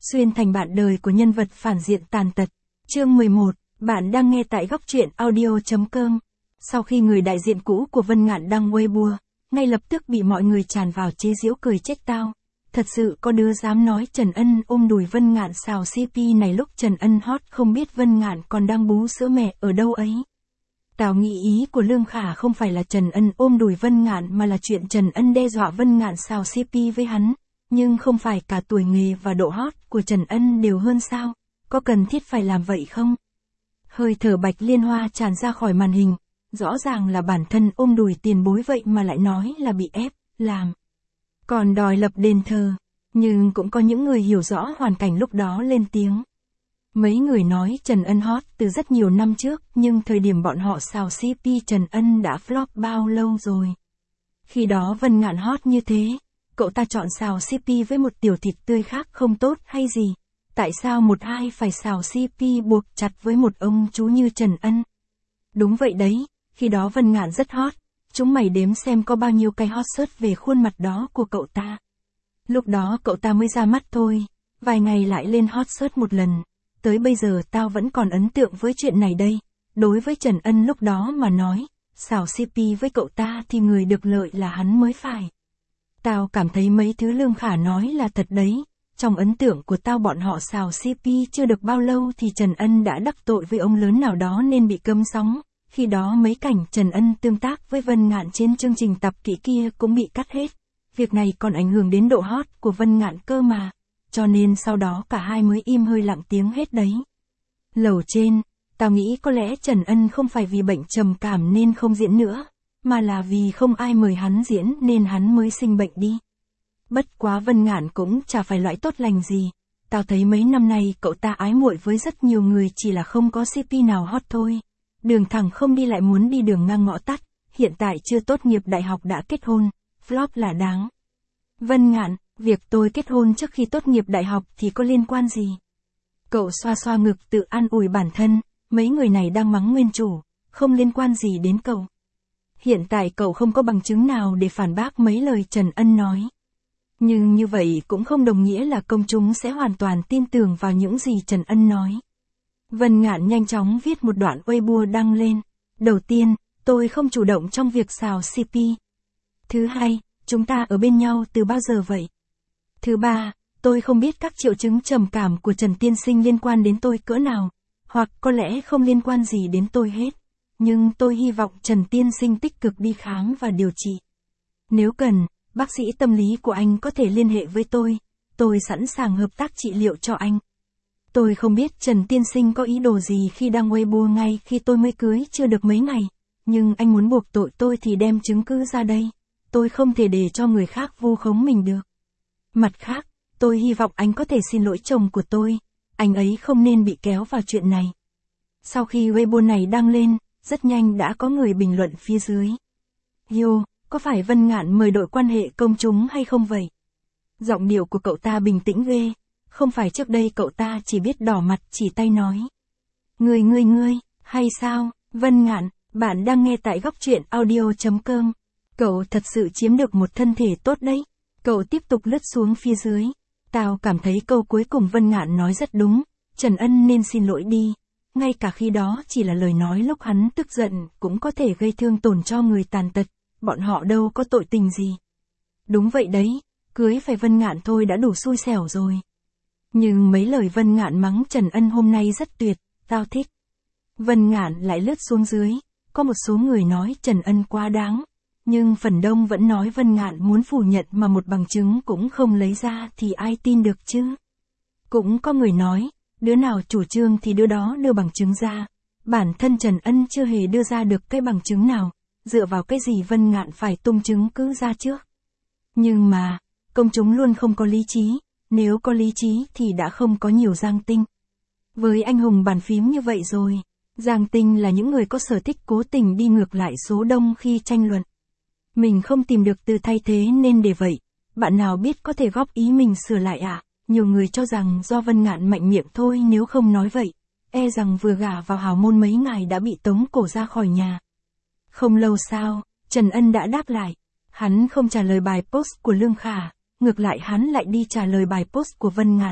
xuyên thành bạn đời của nhân vật phản diện tàn tật. Chương 11, bạn đang nghe tại góc truyện audio.com. Sau khi người đại diện cũ của Vân Ngạn đăng Weibo, ngay lập tức bị mọi người tràn vào chế giễu cười trách tao. Thật sự có đứa dám nói Trần Ân ôm đùi Vân Ngạn xào CP này lúc Trần Ân hot không biết Vân Ngạn còn đang bú sữa mẹ ở đâu ấy. Tao nghĩ ý của Lương Khả không phải là Trần Ân ôm đùi Vân Ngạn mà là chuyện Trần Ân đe dọa Vân Ngạn xào CP với hắn. Nhưng không phải cả tuổi nghề và độ hot của Trần Ân đều hơn sao? Có cần thiết phải làm vậy không? Hơi thở Bạch Liên Hoa tràn ra khỏi màn hình. Rõ ràng là bản thân ôm đùi tiền bối vậy mà lại nói là bị ép, làm. Còn đòi lập đền thờ. Nhưng cũng có những người hiểu rõ hoàn cảnh lúc đó lên tiếng. Mấy người nói Trần Ân hot từ rất nhiều năm trước, nhưng thời điểm bọn họ xào CP Trần Ân đã flop bao lâu rồi. Khi đó Vân Ngạn hot như thế, cậu ta chọn xào CP với một tiểu thịt tươi khác không tốt hay gì? Tại sao một ai phải xào CP buộc chặt với một ông chú như Trần Ân? Đúng vậy đấy, khi đó Vân Ngạn rất hot, chúng mày đếm xem có bao nhiêu cái hot search về khuôn mặt đó của cậu ta. Lúc đó cậu ta mới ra mắt thôi, vài ngày lại lên hot search một lần. Tới bây giờ tao vẫn còn ấn tượng với chuyện này đây. Đối với Trần Ân lúc đó mà nói, xào CP với cậu ta thì người được lợi là hắn mới phải. Tao cảm thấy mấy thứ Lương Khả nói là thật đấy. Trong ấn tượng của tao bọn họ xào CP chưa được bao lâu thì Trần Ân đã đắc tội với ông lớn nào đó nên bị cấm sóng. Khi đó mấy cảnh Trần Ân tương tác với Vân Ngạn trên chương trình tập kỹ kia cũng bị cắt hết. Việc này còn ảnh hưởng đến độ hot của Vân Ngạn cơ mà. Cho nên sau đó cả hai mới im hơi lặng tiếng hết đấy. Lầu trên, tao nghĩ có lẽ Trần Ân không phải vì bệnh trầm cảm nên không diễn nữa, mà là vì không ai mời hắn diễn nên hắn mới sinh bệnh đi. Bất quá Vân Ngạn cũng chả phải loại tốt lành gì. Tao thấy mấy năm nay cậu ta ái muội với rất nhiều người chỉ là không có CP nào hot thôi. Đường thẳng không đi lại muốn đi đường ngang ngõ tắt, hiện tại chưa tốt nghiệp đại học đã kết hôn, flop là đáng. Vân Ngạn, việc tôi kết hôn trước khi tốt nghiệp đại học thì có liên quan gì? Cậu xoa xoa ngực tự an ủi bản thân, mấy người này đang mắng nguyên chủ, không liên quan gì đến cậu. Hiện tại cậu không có bằng chứng nào để phản bác mấy lời Trần Ân nói. Nhưng như vậy cũng không đồng nghĩa là công chúng sẽ hoàn toàn tin tưởng vào những gì Trần Ân nói. Vân Ngạn nhanh chóng viết một đoạn Weibo đăng lên. Đầu tiên, tôi không chủ động trong việc xào CP. Thứ hai, chúng ta ở bên nhau từ bao giờ vậy? Thứ ba, tôi không biết các triệu chứng trầm cảm của Trần Tiên Sinh liên quan đến tôi cỡ nào, hoặc có lẽ không liên quan gì đến tôi hết. Nhưng tôi hy vọng Trần Tiên Sinh tích cực đi khám và điều trị. Nếu cần, bác sĩ tâm lý của anh có thể liên hệ với tôi sẵn sàng hợp tác trị liệu cho anh. Tôi không biết Trần Tiên Sinh có ý đồ gì khi đăng Weibo ngay khi tôi mới cưới chưa được mấy ngày, nhưng anh muốn buộc tội tôi thì đem chứng cứ ra đây. Tôi không thể để cho người khác vu khống mình được. Mặt khác, tôi hy vọng anh có thể xin lỗi chồng của tôi, anh ấy không nên bị kéo vào chuyện này. Sau khi Weibo này đăng lên, rất nhanh đã có người bình luận phía dưới. Yo, có phải Vân Ngạn mời đội quan hệ công chúng hay không vậy? Giọng điệu của cậu ta bình tĩnh ghê, không phải trước đây cậu ta chỉ biết đỏ mặt chỉ tay nói. Ngươi, hay sao, Vân Ngạn, bạn đang nghe tại góc truyện audio.com. Cậu thật sự chiếm được một thân thể tốt đấy. Cậu tiếp tục lướt xuống phía dưới. Tao cảm thấy câu cuối cùng Vân Ngạn nói rất đúng. Trần Ân nên xin lỗi đi. Ngay cả khi đó chỉ là lời nói lúc hắn tức giận cũng có thể gây thương tổn cho người tàn tật. Bọn họ đâu có tội tình gì. Đúng vậy đấy, cưới phải Vân Ngạn thôi đã đủ xui xẻo rồi. Nhưng mấy lời Vân Ngạn mắng Trần Ân hôm nay rất tuyệt, tao thích. Vân Ngạn lại lướt xuống dưới. Có một số người nói Trần Ân quá đáng. Nhưng phần đông vẫn nói Vân Ngạn muốn phủ nhận mà một bằng chứng cũng không lấy ra thì ai tin được chứ. Cũng có người nói, đứa nào chủ trương thì đứa đó đưa bằng chứng ra. Bản thân Trần Ân chưa hề đưa ra được cái bằng chứng nào, dựa vào cái gì Vân Ngạn phải tung chứng cứ ra trước. Nhưng mà, công chúng luôn không có lý trí, nếu có lý trí thì đã không có nhiều Giang Tinh. Với anh hùng bàn phím như vậy rồi, Giang Tinh là những người có sở thích cố tình đi ngược lại số đông khi tranh luận. Mình không tìm được từ thay thế nên để vậy, bạn nào biết có thể góp ý mình sửa lại ạ? Nhiều người cho rằng do Vân Ngạn mạnh miệng thôi nếu không nói vậy, e rằng vừa gả vào hào môn mấy ngày đã bị tống cổ ra khỏi nhà. Không lâu sau, Trần Ân đã đáp lại, hắn không trả lời bài post của Lương Khả, ngược lại hắn lại đi trả lời bài post của Vân Ngạn.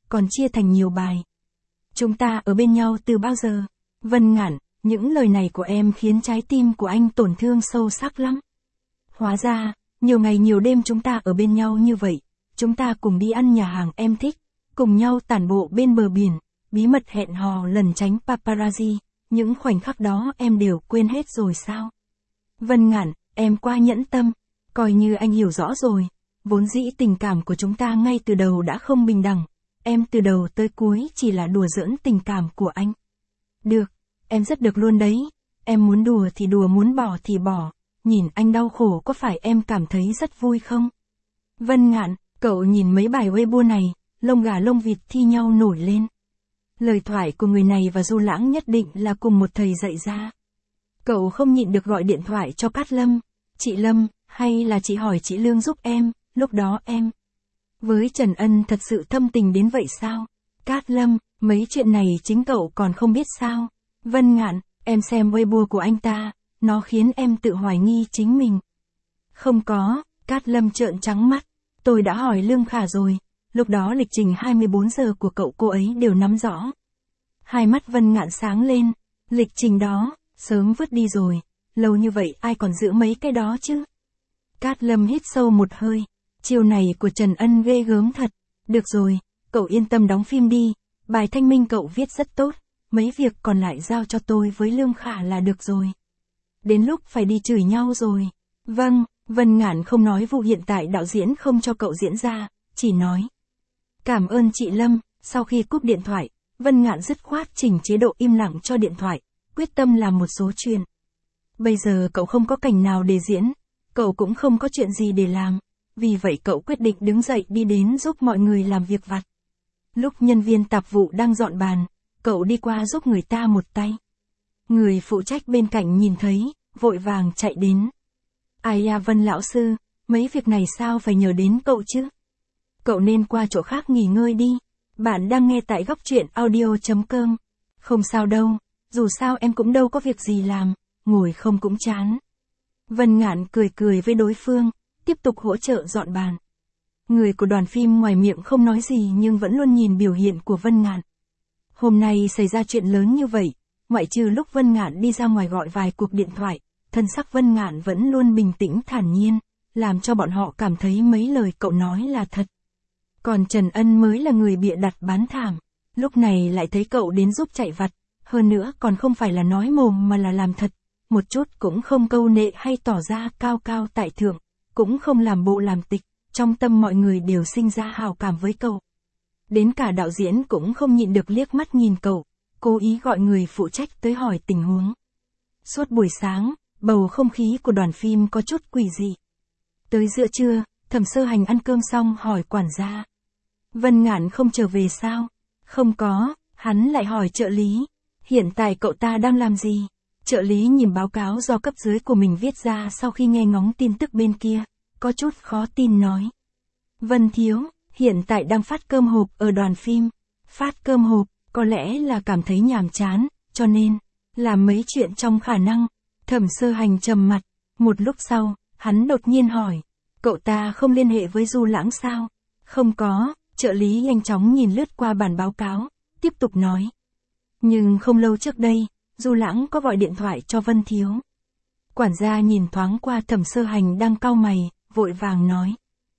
còn chia thành nhiều bài. Chúng ta ở bên nhau từ bao giờ? Vân Ngạn, những lời này của em khiến trái tim của anh tổn thương sâu sắc lắm. Hóa ra, nhiều ngày nhiều đêm chúng ta ở bên nhau như vậy, chúng ta cùng đi ăn nhà hàng em thích, cùng nhau tản bộ bên bờ biển, bí mật hẹn hò lẩn tránh paparazzi, những khoảnh khắc đó em đều quên hết rồi sao? Vân Ngạn, em quá nhẫn tâm, coi như anh hiểu rõ rồi, vốn dĩ tình cảm của chúng ta ngay từ đầu đã không bình đẳng, em từ đầu tới cuối chỉ là đùa giỡn tình cảm của anh. Được, em rất được luôn đấy, em muốn đùa thì đùa, muốn bỏ thì bỏ, nhìn anh đau khổ có phải em cảm thấy rất vui không? Vân Ngạn, cậu nhìn mấy bài Weibo này, lông gà lông vịt thi nhau nổi lên. Lời thoại của người này và Du Lãng nhất định là cùng một thầy dạy ra. Cậu không nhịn được gọi điện thoại cho Cát Lâm. Chị Lâm, hay là chị hỏi chị Lương giúp em, lúc đó em với Trần Ân thật sự thâm tình đến vậy sao? Cát Lâm, mấy chuyện này chính cậu còn không biết sao? Vân Ngạn, em xem Weibo của anh ta, nó khiến em tự hoài nghi chính mình. Không có, Cát Lâm trợn trắng mắt, tôi đã hỏi Lương Khả rồi, lúc đó lịch trình 24 giờ của cậu cô ấy đều nắm rõ. Hai mắt Vân Ngạn sáng lên, lịch trình đó, sớm vứt đi rồi, lâu như vậy ai còn giữ mấy cái đó chứ? Cát Lâm hít sâu một hơi, chiều này của Trần Ân ghê gớm thật, được rồi, cậu yên tâm đóng phim đi, bài thanh minh cậu viết rất tốt, mấy việc còn lại giao cho tôi với Lương Khả là được rồi. Đến lúc phải đi chửi nhau rồi. Vâng, Vân Ngạn không nói vụ hiện tại đạo diễn không cho cậu diễn ra, chỉ nói. Cảm ơn chị Lâm, sau khi cúp điện thoại, Vân Ngạn dứt khoát chỉnh chế độ im lặng cho điện thoại, quyết tâm làm một số chuyện. Bây giờ cậu không có cảnh nào để diễn, cậu cũng không có chuyện gì để làm, vì vậy cậu quyết định đứng dậy đi đến giúp mọi người làm việc vặt. Lúc nhân viên tạp vụ đang dọn bàn, cậu đi qua giúp người ta một tay. Người phụ trách bên cạnh nhìn thấy, vội vàng chạy đến. Ai à Vân lão sư, mấy việc này sao phải nhờ đến cậu chứ? Cậu nên qua chỗ khác nghỉ ngơi đi. Bạn đang nghe tại góc truyện audio.com. Không sao đâu, dù sao em cũng đâu có việc gì làm, ngồi không cũng chán. Vân Ngạn cười cười với đối phương, tiếp tục hỗ trợ dọn bàn. Người của đoàn phim ngoài miệng không nói gì nhưng vẫn luôn nhìn biểu hiện của Vân Ngạn. Hôm nay xảy ra chuyện lớn như vậy, ngoại trừ lúc Vân Ngạn đi ra ngoài gọi vài cuộc điện thoại, thân sắc Vân Ngạn vẫn luôn bình tĩnh thản nhiên, làm cho bọn họ cảm thấy mấy lời cậu nói là thật. Còn Trần Ân mới là người bịa đặt bán thảm, lúc này lại thấy cậu đến giúp chạy vặt, hơn nữa còn không phải là nói mồm mà là làm thật, một chút cũng không câu nệ hay tỏ ra cao cao tại thượng, cũng không làm bộ làm tịch, trong tâm mọi người đều sinh ra hào cảm với cậu. Đến cả đạo diễn cũng không nhịn được liếc mắt nhìn cậu, cố ý gọi người phụ trách tới hỏi tình huống. Suốt buổi sáng, bầu không khí của đoàn phim có chút quỷ dị. Tới giữa trưa, Thẩm Sơ Hành ăn cơm xong hỏi quản gia. Vân Ngạn không trở về sao? Không có, hắn lại hỏi trợ lý. Hiện tại cậu ta đang làm gì? Trợ lý nhìn báo cáo do cấp dưới của mình viết ra sau khi nghe ngóng tin tức bên kia, có chút khó tin nói. Vân thiếu, hiện tại đang phát cơm hộp ở đoàn phim. Phát cơm hộp, có lẽ là cảm thấy nhàm chán, cho nên làm mấy chuyện trong khả năng. Thẩm Sơ Hành trầm mặt, một lúc sau, hắn đột nhiên hỏi, cậu ta không liên hệ với Du Lãng sao? Không có, trợ lý nhanh chóng nhìn lướt qua bản báo cáo, tiếp tục nói. Nhưng không lâu trước đây, Du Lãng có gọi điện thoại cho Vân thiếu. Quản gia nhìn thoáng qua Thẩm Sơ Hành đang cau mày, vội vàng nói.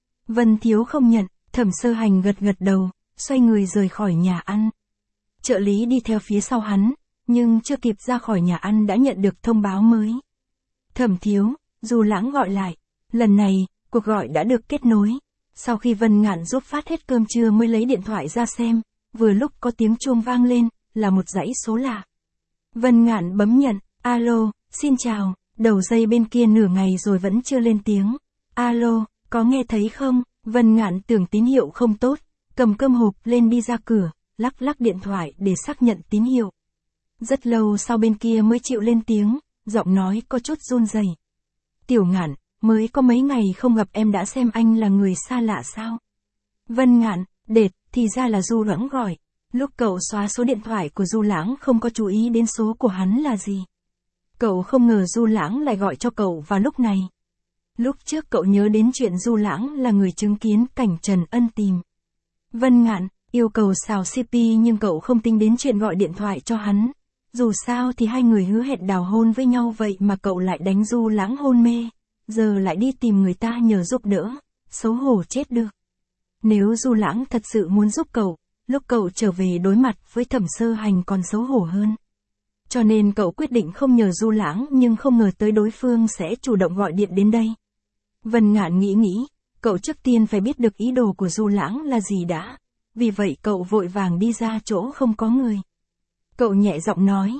Vân thiếu không nhận, Thẩm Sơ Hành gật gật đầu, xoay người rời khỏi nhà ăn. Trợ lý đi theo phía sau hắn, nhưng chưa kịp ra khỏi nhà ăn đã nhận được thông báo mới. Thẩm thiếu, Du Lãng gọi lại, lần này, cuộc gọi đã được kết nối. Sau khi Vân Ngạn giúp phát hết cơm trưa mới lấy điện thoại ra xem, vừa lúc có tiếng chuông vang lên, là một dãy số lạ. Vân Ngạn bấm nhận, alo, xin chào, đầu dây bên kia nửa ngày rồi vẫn chưa lên tiếng. Alo, có nghe thấy không? Vân Ngạn tưởng tín hiệu không tốt, cầm cơm hộp lên đi ra cửa, lắc lắc điện thoại để xác nhận tín hiệu. Rất lâu sau bên kia mới chịu lên tiếng, giọng nói có chút run rẩy. Tiểu Ngạn, mới có mấy ngày không gặp em đã xem anh là người xa lạ sao? Vân Ngạn, đệt, thì ra là Du Lãng gọi. Lúc cậu xóa số điện thoại của Du Lãng không có chú ý đến số của hắn là gì. Cậu không ngờ Du Lãng lại gọi cho cậu vào lúc này. Lúc trước cậu nhớ đến chuyện Du Lãng là người chứng kiến cảnh Trần Ân tìm Vân Ngạn, Yêu cầu xào CP nhưng cậu không tính đến chuyện gọi điện thoại cho hắn. Dù sao thì hai người hứa hẹn đào hôn với nhau vậy mà cậu lại đánh Du Lãng hôn mê. Giờ lại đi tìm người ta nhờ giúp đỡ. Xấu hổ chết được. Nếu Du Lãng thật sự muốn giúp cậu, lúc cậu trở về đối mặt với Thẩm Sơ Hành còn xấu hổ hơn. Cho nên cậu quyết định không nhờ Du Lãng nhưng không ngờ tới đối phương sẽ chủ động gọi điện đến đây. Vân Ngạn nghĩ, cậu trước tiên phải biết được ý đồ của Du Lãng là gì đã. Vì vậy cậu vội vàng đi ra chỗ không có người. Cậu nhẹ giọng nói,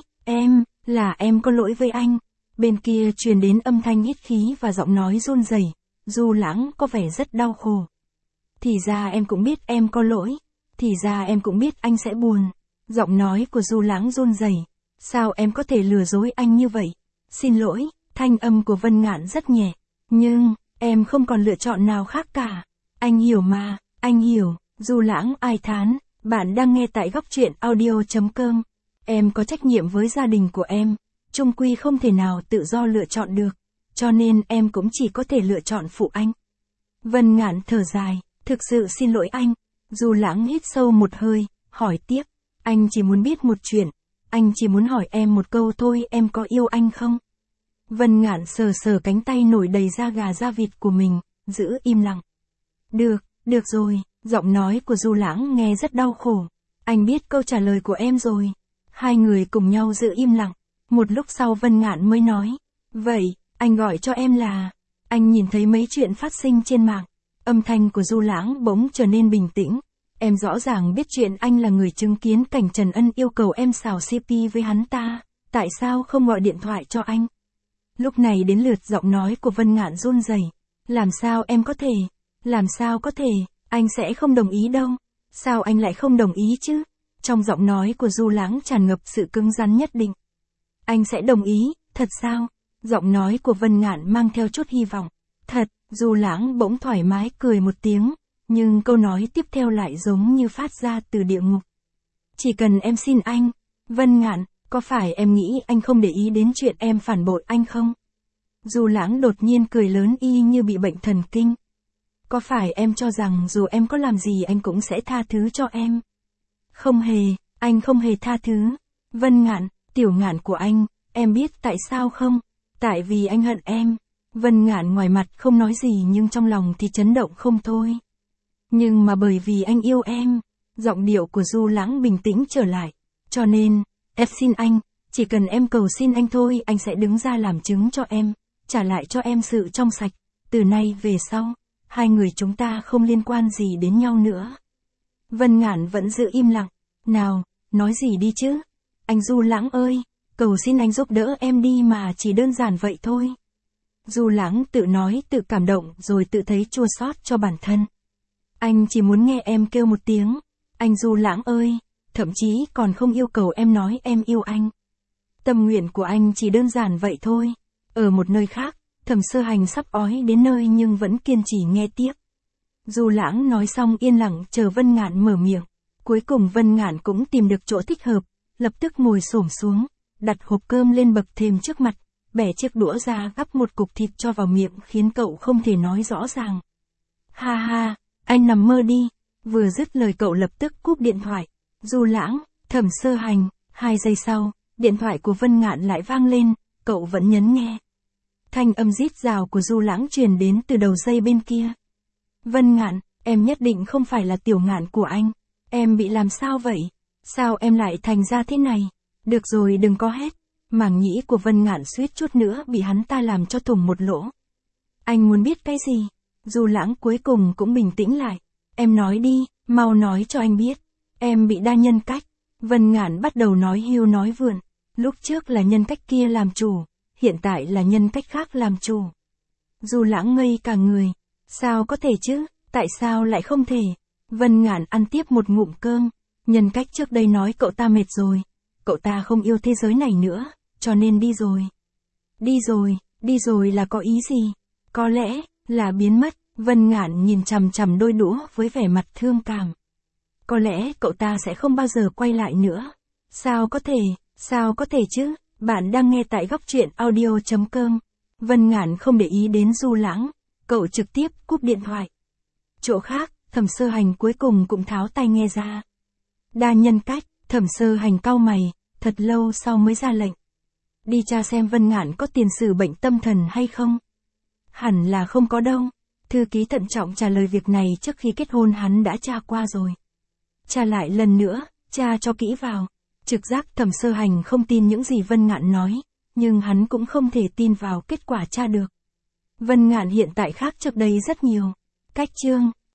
em có lỗi với anh. Bên kia truyền đến âm thanh hít khí và giọng nói run rẩy. Du Lãng có vẻ rất đau khổ. Thì ra em cũng biết em có lỗi. Thì ra em cũng biết anh sẽ buồn. Giọng nói của Du Lãng run rẩy. Sao em có thể lừa dối anh như vậy? Xin lỗi, thanh âm của Vân Ngạn rất nhẹ. Nhưng, em không còn lựa chọn nào khác cả. Anh hiểu mà, anh hiểu. Du Lãng ai thán. Bạn đang nghe tại góc truyện audio.com. Em có trách nhiệm với gia đình của em. Chung quy không thể nào tự do lựa chọn được. Cho nên em cũng chỉ có thể lựa chọn phụ anh. Vân Ngạn thở dài. Thực sự xin lỗi anh. Du Lãng hít sâu một hơi, hỏi tiếp. Anh chỉ muốn biết một chuyện. Anh chỉ muốn hỏi em một câu thôi, em có yêu anh không? Vân Ngạn sờ sờ cánh tay nổi đầy da gà da vịt của mình, giữ im lặng. Được rồi, giọng nói của Du Lãng nghe rất đau khổ. Anh biết câu trả lời của em rồi. Hai người cùng nhau giữ im lặng. Một lúc sau Vân Ngạn mới nói. Vậy, anh gọi cho em là... Anh nhìn thấy mấy chuyện phát sinh trên mạng. Âm thanh của Du Lãng bỗng trở nên bình tĩnh. Em rõ ràng biết chuyện anh là người chứng kiến cảnh Trần Ân yêu cầu em xào CP với hắn ta. Tại sao không gọi điện thoại cho anh? Lúc này đến lượt giọng nói của Vân Ngạn run rẩy. Làm sao em có thể? Làm sao có thể? Anh sẽ không đồng ý đâu. Sao anh lại không đồng ý chứ? Trong giọng nói của Du Lãng tràn ngập sự cứng rắn nhất định. Anh sẽ đồng ý, thật sao? Giọng nói của Vân Ngạn mang theo chút hy vọng. Thật, Du Lãng bỗng thoải mái cười một tiếng. Nhưng câu nói tiếp theo lại giống như phát ra từ địa ngục. Chỉ cần em xin anh. Vân Ngạn, có phải em nghĩ anh không để ý đến chuyện em phản bội anh không? Du Lãng đột nhiên cười lớn y như bị bệnh thần kinh. Có phải em cho rằng dù em có làm gì anh cũng sẽ tha thứ cho em? Không hề, anh không hề tha thứ. Vân Ngạn, tiểu Ngạn của anh, em biết tại sao không? Tại vì anh hận em. Vân Ngạn ngoài mặt không nói gì nhưng trong lòng thì chấn động không thôi. Nhưng mà bởi vì anh yêu em. Giọng điệu của Du Lãng bình tĩnh trở lại. Cho nên, em xin anh, chỉ cần em cầu xin anh thôi anh sẽ đứng ra làm chứng cho em. Trả lại cho em sự trong sạch. Từ nay về sau, hai người chúng ta không liên quan gì đến nhau nữa. Vân Ngạn vẫn giữ im lặng. Nào, nói gì đi chứ? Anh Du Lãng ơi, cầu xin anh giúp đỡ em đi mà, chỉ đơn giản vậy thôi. Du Lãng tự nói tự cảm động rồi tự thấy chua xót cho bản thân. Anh chỉ muốn nghe em kêu một tiếng. Anh Du Lãng ơi, thậm chí còn không yêu cầu em nói em yêu anh. Tâm nguyện của anh chỉ đơn giản vậy thôi. Ở một nơi khác, Thẩm Sơ Hành sắp ói đến nơi nhưng vẫn kiên trì nghe tiếp. Du Lãng nói xong yên lặng chờ Vân Ngạn mở miệng. Cuối cùng Vân Ngạn cũng tìm được chỗ thích hợp, lập tức ngồi xổm xuống, đặt hộp cơm lên bậc thềm trước mặt, bẻ chiếc đũa ra gắp một cục thịt cho vào miệng khiến cậu không thể nói rõ ràng. Ha ha, anh nằm mơ đi. Vừa dứt lời cậu lập tức cúp điện thoại. Du Lãng, Thẩm Sơ Hành, 2 giây sau, điện thoại của Vân Ngạn lại vang lên, cậu vẫn nhấn nghe. Thanh âm rít rào của Du Lãng truyền đến từ đầu dây bên kia. Vân Ngạn, em nhất định không phải là tiểu Ngạn của anh. Em bị làm sao vậy? Sao em lại thành ra thế này? Được rồi đừng có hét. Màng nhĩ của Vân Ngạn suýt chút nữa bị hắn ta làm cho thủng một lỗ. Anh muốn biết cái gì? Du Lãng cuối cùng cũng bình tĩnh lại. Em nói đi, mau nói cho anh biết. Em bị đa nhân cách. Vân Ngạn bắt đầu nói hưu nói vượn. Lúc trước là nhân cách kia làm chủ, hiện tại là nhân cách khác làm chủ. Du Lãng ngây cả người. Sao có thể chứ? Tại sao lại không thể? Vân Ngạn ăn tiếp một ngụm cơm. Nhân cách trước đây nói cậu ta mệt rồi. Cậu ta không yêu thế giới này nữa, cho nên đi rồi. Đi rồi là có ý gì? Có lẽ là biến mất. Vân Ngạn nhìn chằm chằm đôi đũa với vẻ mặt thương cảm. Có lẽ cậu ta sẽ không bao giờ quay lại nữa. Sao có thể chứ? Bạn đang nghe tại góc truyện audio.com. Vân Ngạn không để ý đến Du Lãng. Cậu trực tiếp cúp điện thoại. Chỗ khác, Thẩm Sơ Hành cuối cùng cũng tháo tai nghe ra. Đa nhân cách, Thẩm Sơ Hành cau mày, thật lâu sau mới ra lệnh. Đi tra xem Vân Ngạn có tiền sử bệnh tâm thần hay không. Hẳn là không có đâu. Thư ký thận trọng trả lời việc này trước khi kết hôn hắn đã tra qua rồi. Tra lại lần nữa, tra cho kỹ vào. Trực giác Thẩm Sơ Hành không tin những gì Vân Ngạn nói, nhưng hắn cũng không thể tin vào kết quả tra được. Vân Ngạn hiện tại khác trước đây rất nhiều. Cách chương